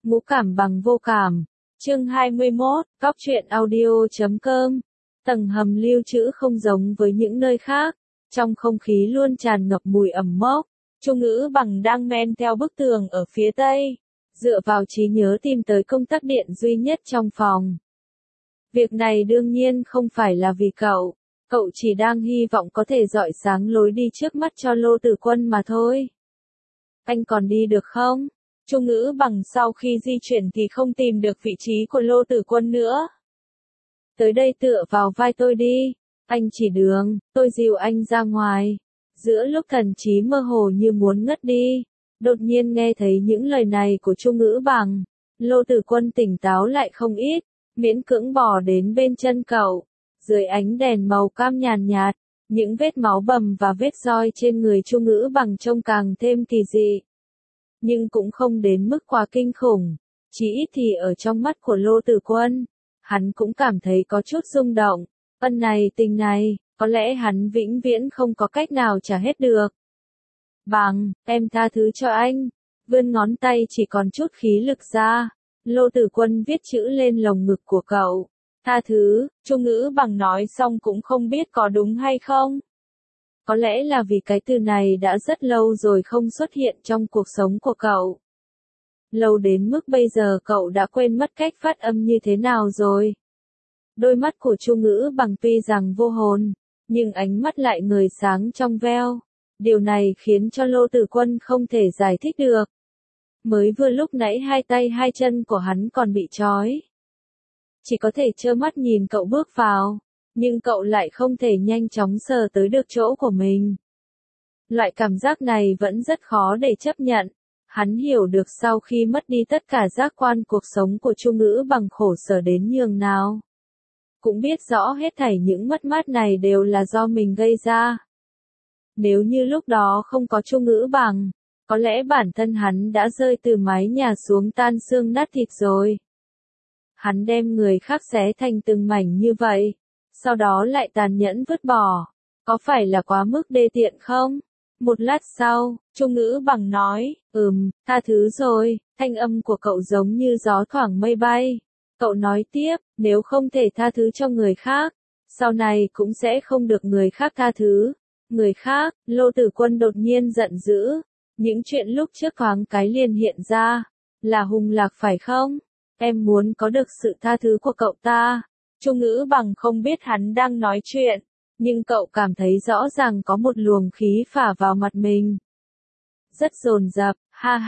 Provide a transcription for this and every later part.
Ngũ cảm bằng vô cảm. Chương 21, Cóc truyện audio.com. Tầng hầm lưu trữ không giống với những nơi khác, trong không khí luôn tràn ngập mùi ẩm mốc. Chu Ngữ Bằng đang men theo bức tường ở phía tây, dựa vào trí nhớ tìm tới công tắc điện duy nhất trong phòng. Việc này đương nhiên không phải là vì cậu chỉ đang hy vọng có thể rọi sáng lối đi trước mắt cho Lô Tử Quân mà thôi. Anh còn đi được không? Chu Ngữ Bằng sau khi di chuyển thì không tìm được vị trí của Lô Tử Quân nữa. Tới đây tựa vào vai tôi đi, anh chỉ đường, tôi dìu anh ra ngoài. Giữa lúc thần trí mơ hồ như muốn ngất đi, đột nhiên nghe thấy những lời này của Chu Ngữ Bằng. Lô Tử Quân tỉnh táo lại không ít, miễn cưỡng bò đến bên chân cậu. Dưới ánh đèn màu cam nhàn nhạt, những vết máu bầm và vết roi trên người Chu Ngữ Bằng trông càng thêm kỳ dị. Nhưng cũng không đến mức quá kinh khủng, chỉ ít thì ở trong mắt của Lô Tử Quân, hắn cũng cảm thấy có chút rung động. Ân này tình này, có lẽ hắn vĩnh viễn không có cách nào trả hết được. Bằng, em tha thứ cho anh. Vươn ngón tay chỉ còn chút khí lực ra. Lô Tử Quân viết chữ lên lồng ngực của cậu. Tha thứ, Chu Ngữ Bằng nói xong cũng không biết có đúng hay không. Có lẽ là vì cái từ này đã rất lâu rồi không xuất hiện trong cuộc sống của cậu. Lâu đến mức bây giờ cậu đã quên mất cách phát âm như thế nào rồi. Đôi mắt của Chu Ngữ Bằng tuy rằng vô hồn, nhưng ánh mắt lại ngời sáng trong veo. Điều này khiến cho Lô Tử Quân không thể giải thích được. Mới vừa lúc nãy hai tay hai chân của hắn còn bị trói. Chỉ có thể trơ mắt nhìn cậu bước vào, nhưng cậu lại không thể nhanh chóng sờ tới được chỗ của mình. Loại cảm giác này vẫn rất khó để chấp nhận. Hắn hiểu được sau khi mất đi tất cả giác quan cuộc sống của Chu Ngữ Bằng khổ sở đến nhường nào. Cũng biết rõ hết thảy những mất mát này đều là do mình gây ra. Nếu như lúc đó không có Chu Ngữ Bằng, có lẽ bản thân hắn đã rơi từ mái nhà xuống tan xương nát thịt rồi. Hắn đem người khác xé thành từng mảnh như vậy, sau đó lại tàn nhẫn vứt bỏ. Có phải là quá mức đê tiện không? Một lát sau, Chu Ngữ Bằng nói, tha thứ rồi. Thanh âm của cậu giống như gió thoảng mây bay. Cậu nói tiếp, nếu không thể tha thứ cho người khác, sau này cũng sẽ không được người khác tha thứ. Người khác, Lô Tử Quân đột nhiên giận dữ. Những chuyện lúc trước thoáng cái liền hiện ra. Là Hùng Lạc phải không? Em muốn có được sự tha thứ của cậu ta. Chu Ngữ Bằng không biết hắn đang nói chuyện, nhưng cậu cảm thấy rõ ràng có một luồng khí phả vào mặt mình. Rất dồn dập, ha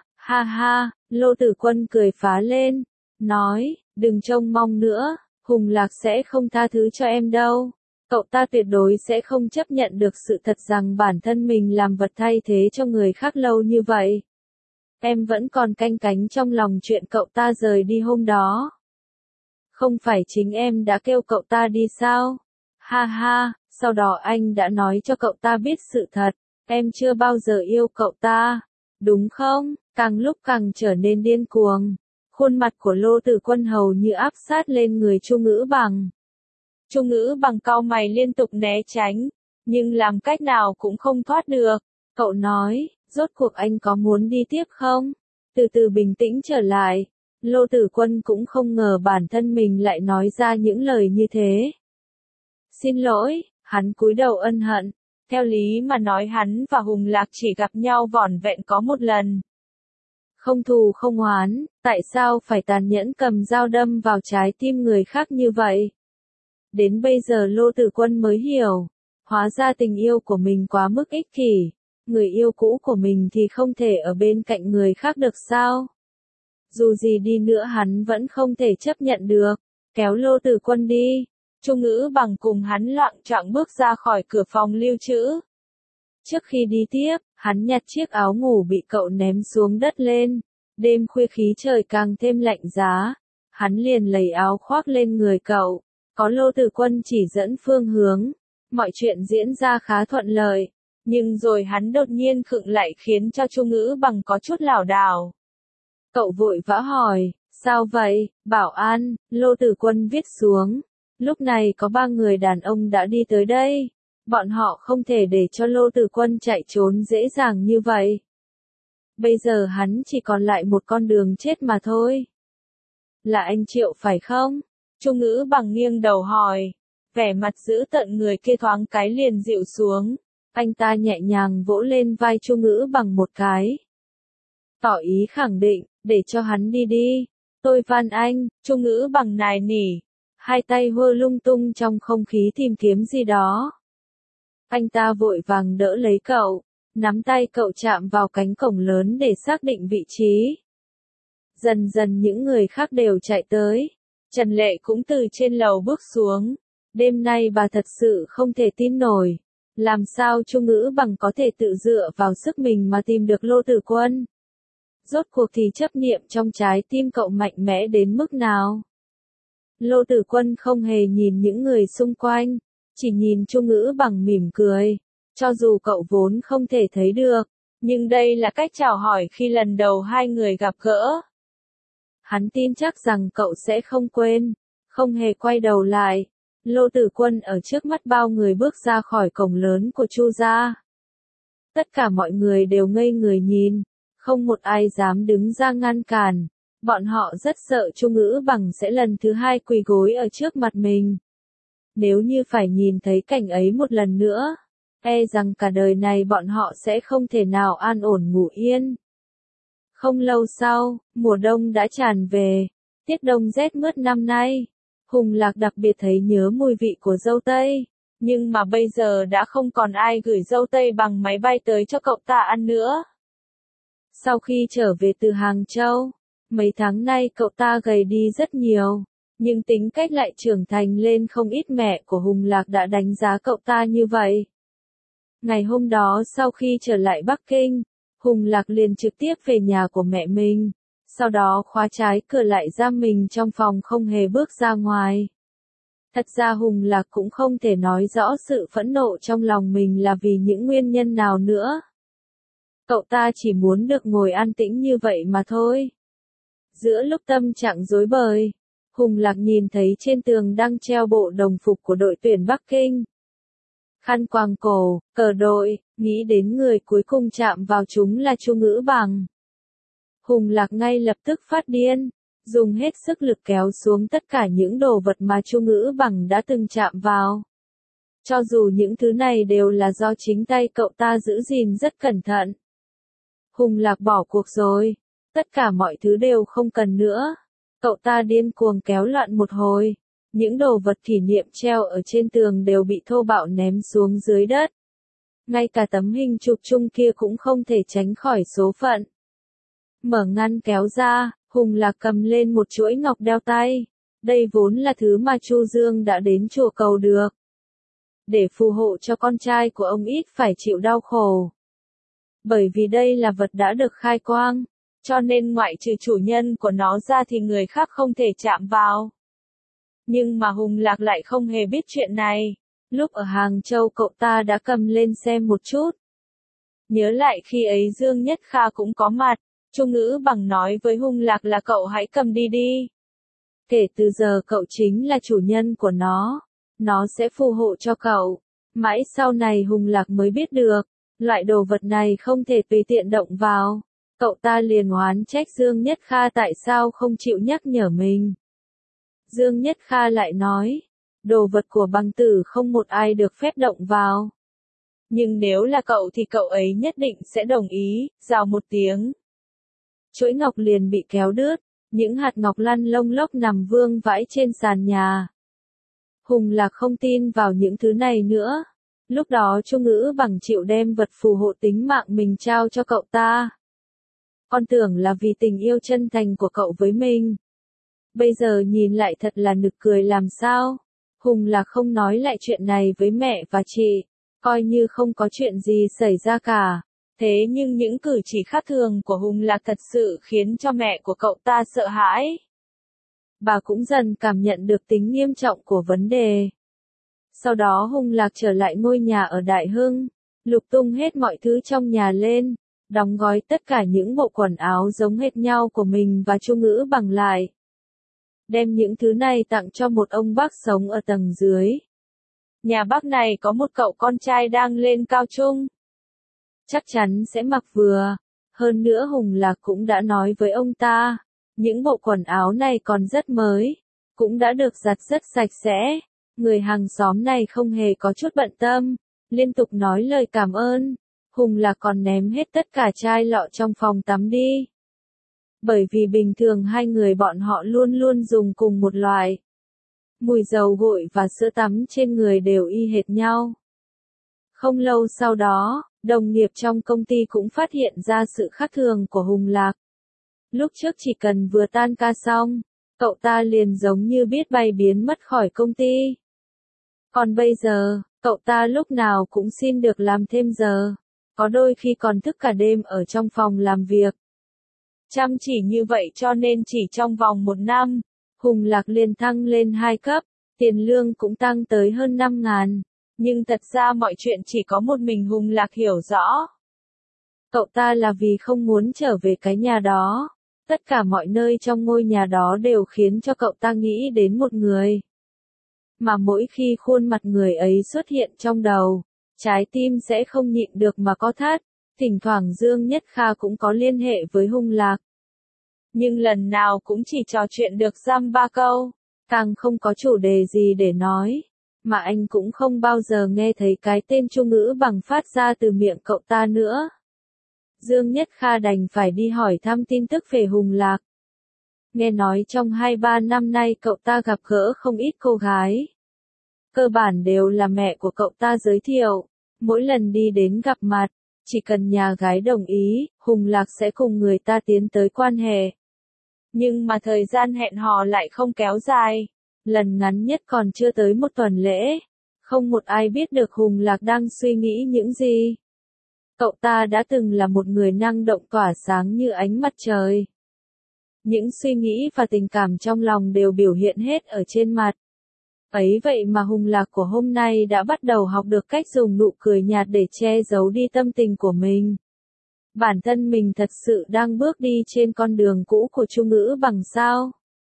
ha, Lô Tử Quân cười phá lên, nói, đừng trông mong nữa, Hùng Lạc sẽ không tha thứ cho em đâu. Cậu ta tuyệt đối sẽ không chấp nhận được sự thật rằng bản thân mình làm vật thay thế cho người khác lâu như vậy. Em vẫn còn canh cánh trong lòng chuyện cậu ta rời đi hôm đó. Không phải chính em đã kêu cậu ta đi sao? Ha, sau đó anh đã nói cho cậu ta biết sự thật, em chưa bao giờ yêu cậu ta, đúng không? Càng lúc càng trở nên điên cuồng. Khuôn mặt của Lô Tử Quân hầu như áp sát lên người Chu Ngữ Bằng. Chu Ngữ Bằng cau mày liên tục né tránh, nhưng làm cách nào cũng không thoát được. Cậu nói, rốt cuộc anh có muốn đi tiếp không? Từ từ bình tĩnh trở lại. Lô Tử Quân cũng không ngờ bản thân mình lại nói ra những lời như thế. Xin lỗi, hắn cúi đầu ân hận. Theo lý mà nói hắn và Hùng Lạc chỉ gặp nhau vỏn vẹn có một lần. Không thù không oán, tại sao phải tàn nhẫn cầm dao đâm vào trái tim người khác như vậy? Đến bây giờ Lô Tử Quân mới hiểu, hóa ra tình yêu của mình quá mức ích kỷ. Người yêu cũ của mình thì không thể ở bên cạnh người khác được sao? Dù gì đi nữa hắn vẫn không thể chấp nhận được. Kéo Lô Tử Quân đi. Chu Ngữ Bằng cùng hắn loạng choạng bước ra khỏi cửa phòng lưu trữ. Trước khi đi tiếp, hắn nhặt chiếc áo ngủ bị cậu ném xuống đất lên. Đêm khuya khí trời càng thêm lạnh giá. Hắn liền lấy áo khoác lên người cậu. Có Lô Tử Quân chỉ dẫn phương hướng. Mọi chuyện diễn ra khá thuận lợi. Nhưng rồi hắn đột nhiên khựng lại khiến cho Chu Ngữ Bằng có chút lảo đảo. Cậu vội vã hỏi, sao vậy, bảo an, Lô Tử Quân viết xuống. Lúc này có 3 người đàn ông đã đi tới đây. Bọn họ không thể để cho Lô Tử Quân chạy trốn dễ dàng như vậy. Bây giờ hắn chỉ còn lại một con đường chết mà thôi. Là anh Triệu phải không? Chu Ngữ Bằng nghiêng đầu hỏi. Vẻ mặt dữ tợn người kia thoáng cái liền dịu xuống. Anh ta nhẹ nhàng vỗ lên vai Chu Ngữ Bằng một cái. Tỏ ý khẳng định, để cho hắn đi đi. Tôi van anh, Chu Ngữ Bằng nài nỉ. Hai tay hơ lung tung trong không khí tìm kiếm gì đó. Anh ta vội vàng đỡ lấy cậu, nắm tay cậu chạm vào cánh cổng lớn để xác định vị trí. Dần dần những người khác đều chạy tới. Trần Lệ cũng từ trên lầu bước xuống. Đêm nay bà thật sự không thể tin nổi. Làm sao Chu Ngữ Bằng có thể tự dựa vào sức mình mà tìm được Lô Tử Quân? Rốt cuộc thì chấp niệm trong trái tim cậu mạnh mẽ đến mức nào? Lô Tử Quân không hề nhìn những người xung quanh, chỉ nhìn Chu Ngữ Bằng mỉm cười. Cho dù cậu vốn không thể thấy được, nhưng đây là cách chào hỏi khi lần đầu hai người gặp gỡ. Hắn tin chắc rằng cậu sẽ không quên, không hề quay đầu lại. Lô Tử Quân ở trước mắt bao người bước ra khỏi cổng lớn của Chu gia. Tất cả mọi người đều ngây người nhìn, không một ai dám đứng ra ngăn cản. Bọn họ rất sợ Chu Ngữ Bằng sẽ lần thứ hai quỳ gối ở trước mặt mình. Nếu như phải nhìn thấy cảnh ấy một lần nữa, e rằng cả đời này bọn họ sẽ không thể nào an ổn ngủ yên. Không lâu sau, mùa đông đã tràn về, tiết đông rét mướt năm nay. Hùng Lạc đặc biệt thấy nhớ mùi vị của dâu tây, nhưng mà bây giờ đã không còn ai gửi dâu tây bằng máy bay tới cho cậu ta ăn nữa. Sau khi trở về từ Hàng Châu, mấy tháng nay cậu ta gầy đi rất nhiều, nhưng tính cách lại trưởng thành lên không ít. Mẹ của Hùng Lạc đã đánh giá cậu ta như vậy. Ngày hôm đó sau khi trở lại Bắc Kinh, Hùng Lạc liền trực tiếp về nhà của mẹ mình, sau đó khóa trái cửa lại giam mình trong phòng không hề bước ra ngoài. Thật ra Hùng Lạc cũng không thể nói rõ sự phẫn nộ trong lòng mình là vì những nguyên nhân nào nữa. Cậu ta chỉ muốn được ngồi an tĩnh như vậy mà thôi. Giữa lúc tâm trạng rối bời, Hùng Lạc nhìn thấy trên tường đang treo bộ đồng phục của đội tuyển Bắc Kinh. Khăn quàng cổ, cờ đội, nghĩ đến người cuối cùng chạm vào chúng là Chu Ngữ Bằng. Hùng Lạc ngay lập tức phát điên, dùng hết sức lực kéo xuống tất cả những đồ vật mà Chu Ngữ Bằng đã từng chạm vào. Cho dù những thứ này đều là do chính tay cậu ta giữ gìn rất cẩn thận. Hùng Lạc bỏ cuộc rồi, tất cả mọi thứ đều không cần nữa. Cậu ta điên cuồng kéo loạn một hồi, những đồ vật kỷ niệm treo ở trên tường đều bị thô bạo ném xuống dưới đất. Ngay cả tấm hình chụp chung kia cũng không thể tránh khỏi số phận. Mở ngăn kéo ra, Hùng Lạc cầm lên một chuỗi ngọc đeo tay. Đây vốn là thứ mà Chu Dương đã đến chùa cầu được. Để phù hộ cho con trai của ông ít phải chịu đau khổ. Bởi vì đây là vật đã được khai quang, cho nên ngoại trừ chủ nhân của nó ra thì người khác không thể chạm vào. Nhưng mà Hùng Lạc lại không hề biết chuyện này. Lúc ở Hàng Châu cậu ta đã cầm lên xem một chút. Nhớ lại khi ấy Dương Nhất Kha cũng có mặt, Chu Ngữ Bằng nói với Hùng Lạc là cậu hãy cầm đi đi. Kể từ giờ cậu chính là chủ nhân của nó sẽ phù hộ cho cậu. Mãi sau này Hùng Lạc mới biết được, loại đồ vật này không thể tùy tiện động vào. Cậu ta liền oán trách Dương Nhất Kha tại sao không chịu nhắc nhở mình. Dương Nhất Kha lại nói, đồ vật của Bằng Tử không một ai được phép động vào. Nhưng nếu là cậu thì cậu ấy nhất định sẽ đồng ý, rào một tiếng. Chuỗi ngọc liền bị kéo đứt, những hạt ngọc lăn lông lốc nằm vương vãi trên sàn nhà. Hùng Lạc không tin vào những thứ này nữa. Lúc đó Chu Ngữ Bằng chịu đem vật phù hộ tính mạng mình trao cho cậu ta. Con tưởng là vì tình yêu chân thành của cậu với mình. Bây giờ nhìn lại thật là nực cười làm sao. Hùng Lạc không nói lại chuyện này với mẹ và chị, coi như không có chuyện gì xảy ra cả. Thế nhưng những cử chỉ khác thường của Hùng Lạc thật sự khiến cho mẹ của cậu ta sợ hãi. Bà cũng dần cảm nhận được tính nghiêm trọng của vấn đề. Sau đó Hùng Lạc trở lại ngôi nhà ở Đại Hưng, lục tung hết mọi thứ trong nhà lên, đóng gói tất cả những bộ quần áo giống hệt nhau của mình và Chu Ngữ Bằng lại. Đem những thứ này tặng cho một ông bác sống ở tầng dưới. Nhà bác này có một cậu con trai đang lên cao trung. Chắc chắn sẽ mặc vừa, Hơn nữa Hùng Lạc cũng đã nói với ông ta, những bộ quần áo này còn rất mới, cũng đã được giặt rất sạch sẽ. Người hàng xóm này không hề có chút bận tâm, liên tục nói lời cảm ơn. Hùng Lạc còn ném hết tất cả chai lọ trong phòng tắm đi. Bởi vì bình thường hai người bọn họ luôn luôn dùng cùng một loại. Mùi dầu gội và sữa tắm trên người đều y hệt nhau. Không lâu sau đó, đồng nghiệp trong công ty cũng phát hiện ra sự khác thường của Hùng Lạc. Lúc trước chỉ cần vừa tan ca xong, cậu ta liền giống như biết bay biến mất khỏi công ty. Còn bây giờ, cậu ta lúc nào cũng xin được làm thêm giờ, có đôi khi còn thức cả đêm ở trong phòng làm việc. Chăm chỉ như vậy cho nên chỉ trong vòng 1 năm, Hùng Lạc liền thăng lên 2 cấp, tiền lương cũng tăng tới hơn 5.000. Nhưng thật ra mọi chuyện chỉ có một mình Hùng Lạc hiểu rõ. Cậu ta là vì không muốn trở về cái nhà đó. Tất cả mọi nơi trong ngôi nhà đó đều khiến cho cậu ta nghĩ đến một người. Mà mỗi khi khuôn mặt người ấy xuất hiện trong đầu, trái tim sẽ không nhịn được mà co thắt. Thỉnh thoảng Dương Nhất Kha cũng có liên hệ với Hùng Lạc. Nhưng lần nào cũng chỉ trò chuyện được dăm 3 câu, càng không có chủ đề gì để nói. Mà anh cũng không bao giờ nghe thấy cái tên Chu Ngữ Bằng phát ra từ miệng cậu ta nữa. Dương Nhất Kha đành phải đi hỏi thăm tin tức về Hùng Lạc. Nghe nói trong 2-3 năm nay cậu ta gặp gỡ không ít cô gái. Cơ bản đều là mẹ của cậu ta giới thiệu. Mỗi lần đi đến gặp mặt, chỉ cần nhà gái đồng ý, Hùng Lạc sẽ cùng người ta tiến tới quan hệ. Nhưng mà thời gian hẹn hò lại không kéo dài. Lần ngắn nhất còn chưa tới 1 tuần lễ. Không một ai biết được Hùng Lạc đang suy nghĩ những gì. Cậu ta đã từng là một người năng động tỏa sáng như ánh mặt trời. Những suy nghĩ và tình cảm trong lòng đều biểu hiện hết ở trên mặt. Ấy vậy mà Hùng Lạc của hôm nay đã bắt đầu học được cách dùng nụ cười nhạt để che giấu đi tâm tình của mình. Bản thân mình thật sự đang bước đi trên con đường cũ của Chu Ngữ Bằng sao?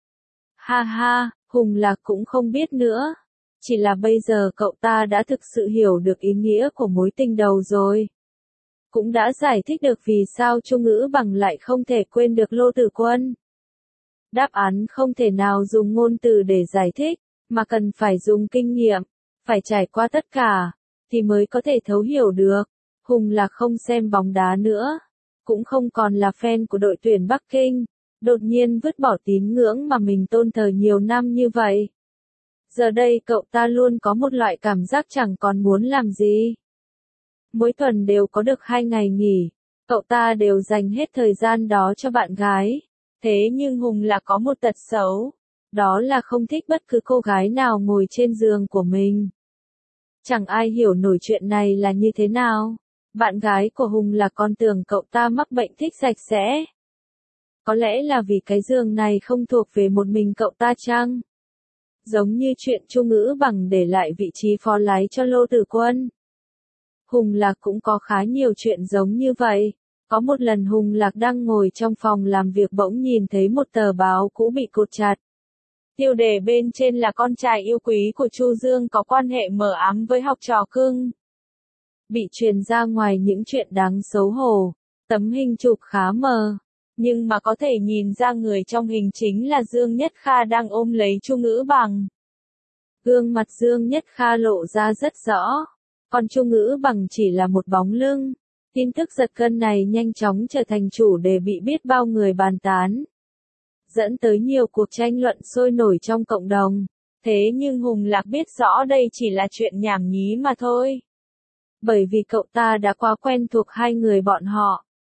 Ha ha, Hùng Lạc cũng không biết nữa. Chỉ là bây giờ cậu ta đã thực sự hiểu được ý nghĩa của mối tình đầu rồi. Cũng đã giải thích được vì sao Chu Ngữ Bằng lại không thể quên được Lô Tử Quân. Đáp án không thể nào dùng ngôn từ để giải thích, mà cần phải dùng kinh nghiệm, phải trải qua tất cả, thì mới có thể thấu hiểu được. Hùng Lạc không xem bóng đá nữa, cũng không còn là fan của đội tuyển Bắc Kinh, đột nhiên vứt bỏ tín ngưỡng mà mình tôn thờ nhiều năm như vậy. Giờ đây cậu ta luôn có một loại cảm giác chẳng còn muốn làm gì. Mỗi tuần đều có được 2 ngày nghỉ, cậu ta đều dành hết thời gian đó cho bạn gái. Thế nhưng Hùng Lạc có một tật xấu, đó là không thích bất cứ cô gái nào ngồi trên giường của mình. Chẳng ai hiểu nổi chuyện này là như thế nào. Bạn gái của Hùng Lạc còn tưởng cậu ta mắc bệnh thích sạch sẽ. Có lẽ là vì cái giường này không thuộc về một mình cậu ta chăng? Giống như chuyện Chu Ngữ Bằng để lại vị trí phó lái cho Lô Tử Quân. Hùng Lạc cũng có khá nhiều chuyện giống như vậy. Có một lần Hùng Lạc đang ngồi trong phòng làm việc bỗng nhìn thấy một tờ báo cũ bị cột chặt. Tiêu đề bên trên là con trai yêu quý của Chu Dương có quan hệ mờ ám với học trò cưng. Bị truyền ra ngoài những chuyện đáng xấu hổ. Tấm hình chụp khá mờ. Nhưng mà có thể nhìn ra người trong hình chính là Dương Nhất Kha đang ôm lấy Chu Ngữ Bằng. Gương mặt Dương Nhất Kha lộ ra rất rõ. Còn Chu Ngữ Bằng chỉ là một bóng lưng. Tin tức giật gân này nhanh chóng trở thành chủ đề bị biết bao người bàn tán. Dẫn tới nhiều cuộc tranh luận sôi nổi trong cộng đồng. Thế nhưng Hùng Lạc biết rõ đây chỉ là chuyện nhảm nhí mà thôi. Bởi vì cậu ta đã quá quen thuộc hai người bọn họ.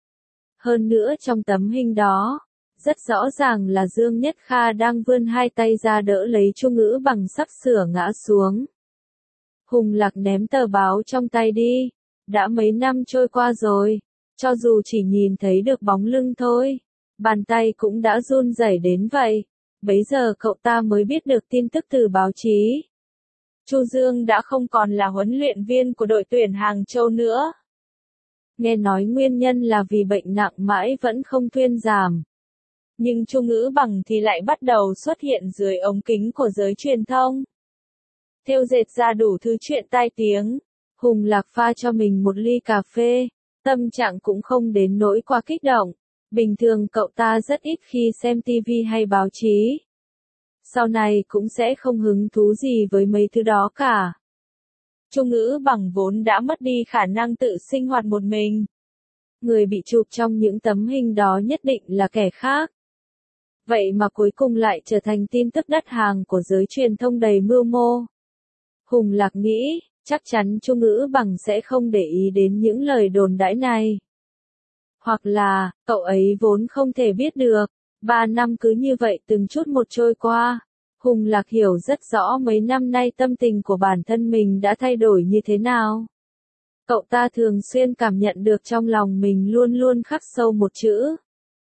Hơn nữa trong tấm hình đó, rất rõ ràng là Dương Nhất Kha đang vươn hai tay ra đỡ lấy Chu Ngữ Bằng sắp sửa ngã xuống. Hùng Lạc ném tờ báo trong tay đi. Đã mấy năm trôi qua rồi, cho dù chỉ nhìn thấy được bóng lưng thôi, bàn tay cũng đã run rẩy đến vậy. Bấy giờ cậu ta mới biết được tin tức từ báo chí. Chu Dương đã không còn là huấn luyện viên của đội tuyển Hàng Châu nữa. Nghe nói nguyên nhân là vì bệnh nặng mãi vẫn không thuyên giảm. Nhưng Chu Ngữ Bằng thì lại bắt đầu xuất hiện dưới ống kính của giới truyền thông. Thêu dệt ra đủ thứ chuyện tai tiếng. Hùng Lạc pha cho mình một ly cà phê, Tâm trạng cũng không đến nỗi quá kích động. Bình thường cậu ta rất ít khi xem TV hay báo chí. Sau này cũng sẽ không hứng thú gì với mấy thứ đó cả. Chu Ngữ Bằng vốn đã mất đi khả năng tự sinh hoạt một mình. Người bị chụp trong những tấm hình đó nhất định là kẻ khác. Vậy mà cuối cùng lại trở thành tin tức đắt hàng của giới truyền thông đầy mưu mô. Hùng Lạc nghĩ, chắc chắn Chu Ngữ Bằng sẽ không để ý đến những lời đồn đãi này. Hoặc là, cậu ấy vốn không thể biết được. 3 năm cứ như vậy từng chút một trôi qua. Hùng Lạc hiểu rất rõ mấy năm nay tâm tình của bản thân mình đã thay đổi như thế nào. Cậu ta thường xuyên cảm nhận được trong lòng mình luôn luôn khắc sâu một chữ.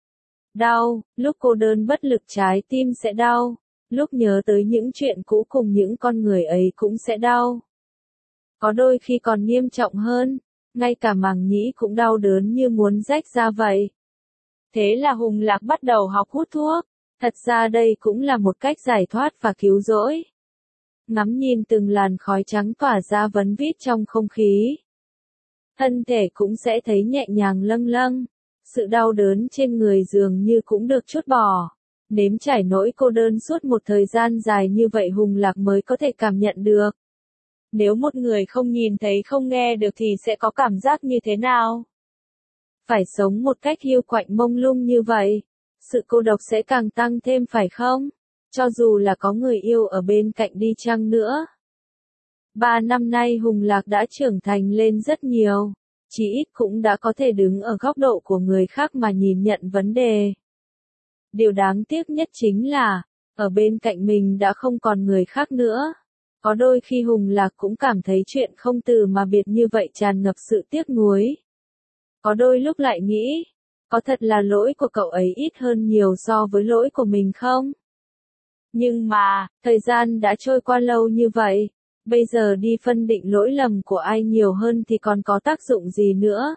Đau, lúc cô đơn bất lực trái tim sẽ đau. Lúc nhớ tới những chuyện cũ cùng những con người ấy cũng sẽ đau. Có đôi khi còn nghiêm trọng hơn, ngay cả màng nhĩ cũng đau đớn như muốn rách ra vậy. Thế là Hùng Lạc bắt đầu học hút thuốc. Thật ra đây cũng là một cách giải thoát và cứu rỗi. Ngắm nhìn từng làn khói trắng tỏa ra vấn vít trong không khí. Thân thể cũng sẽ thấy nhẹ nhàng lâng lâng. Sự đau đớn trên người dường như cũng được trút bỏ. Nếm trải nỗi cô đơn suốt một thời gian dài như vậy Hùng Lạc mới có thể cảm nhận được. Nếu một người không nhìn thấy không nghe được thì sẽ có cảm giác như thế nào? Phải sống một cách hiu quạnh mông lung như vậy, sự cô độc sẽ càng tăng thêm phải không? Cho dù là có người yêu ở bên cạnh đi chăng nữa. 3 năm nay Hùng Lạc đã trưởng thành lên rất nhiều, chỉ ít cũng đã có thể đứng ở góc độ của người khác mà nhìn nhận vấn đề. Điều đáng tiếc nhất chính là, ở bên cạnh mình đã không còn người khác nữa. Có đôi khi Hùng Lạc cũng cảm thấy chuyện không từ mà biệt như vậy tràn ngập sự tiếc nuối. Có đôi lúc lại nghĩ, có thật là lỗi của cậu ấy ít hơn nhiều so với lỗi của mình không? Nhưng mà, thời gian đã trôi qua lâu như vậy, bây giờ đi phân định lỗi lầm của ai nhiều hơn thì còn có tác dụng gì nữa?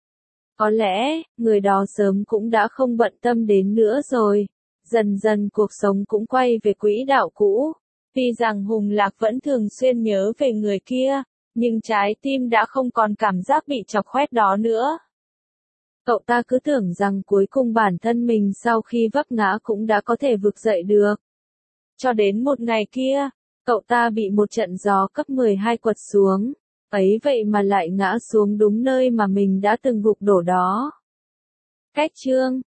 Có lẽ, người đó sớm cũng đã không bận tâm đến nữa rồi. Dần dần cuộc sống cũng quay về quỹ đạo cũ. Tuy rằng Hùng Lạc vẫn thường xuyên nhớ về người kia, nhưng trái tim đã không còn cảm giác bị chọc khoét đó nữa. Cậu ta cứ tưởng rằng cuối cùng bản thân mình sau khi vấp ngã cũng đã có thể vực dậy được. Cho đến một ngày kia, cậu ta bị một trận gió cấp 12 quật xuống. Ấy vậy mà lại ngã xuống đúng nơi mà mình đã từng gục đổ đó. Cách chương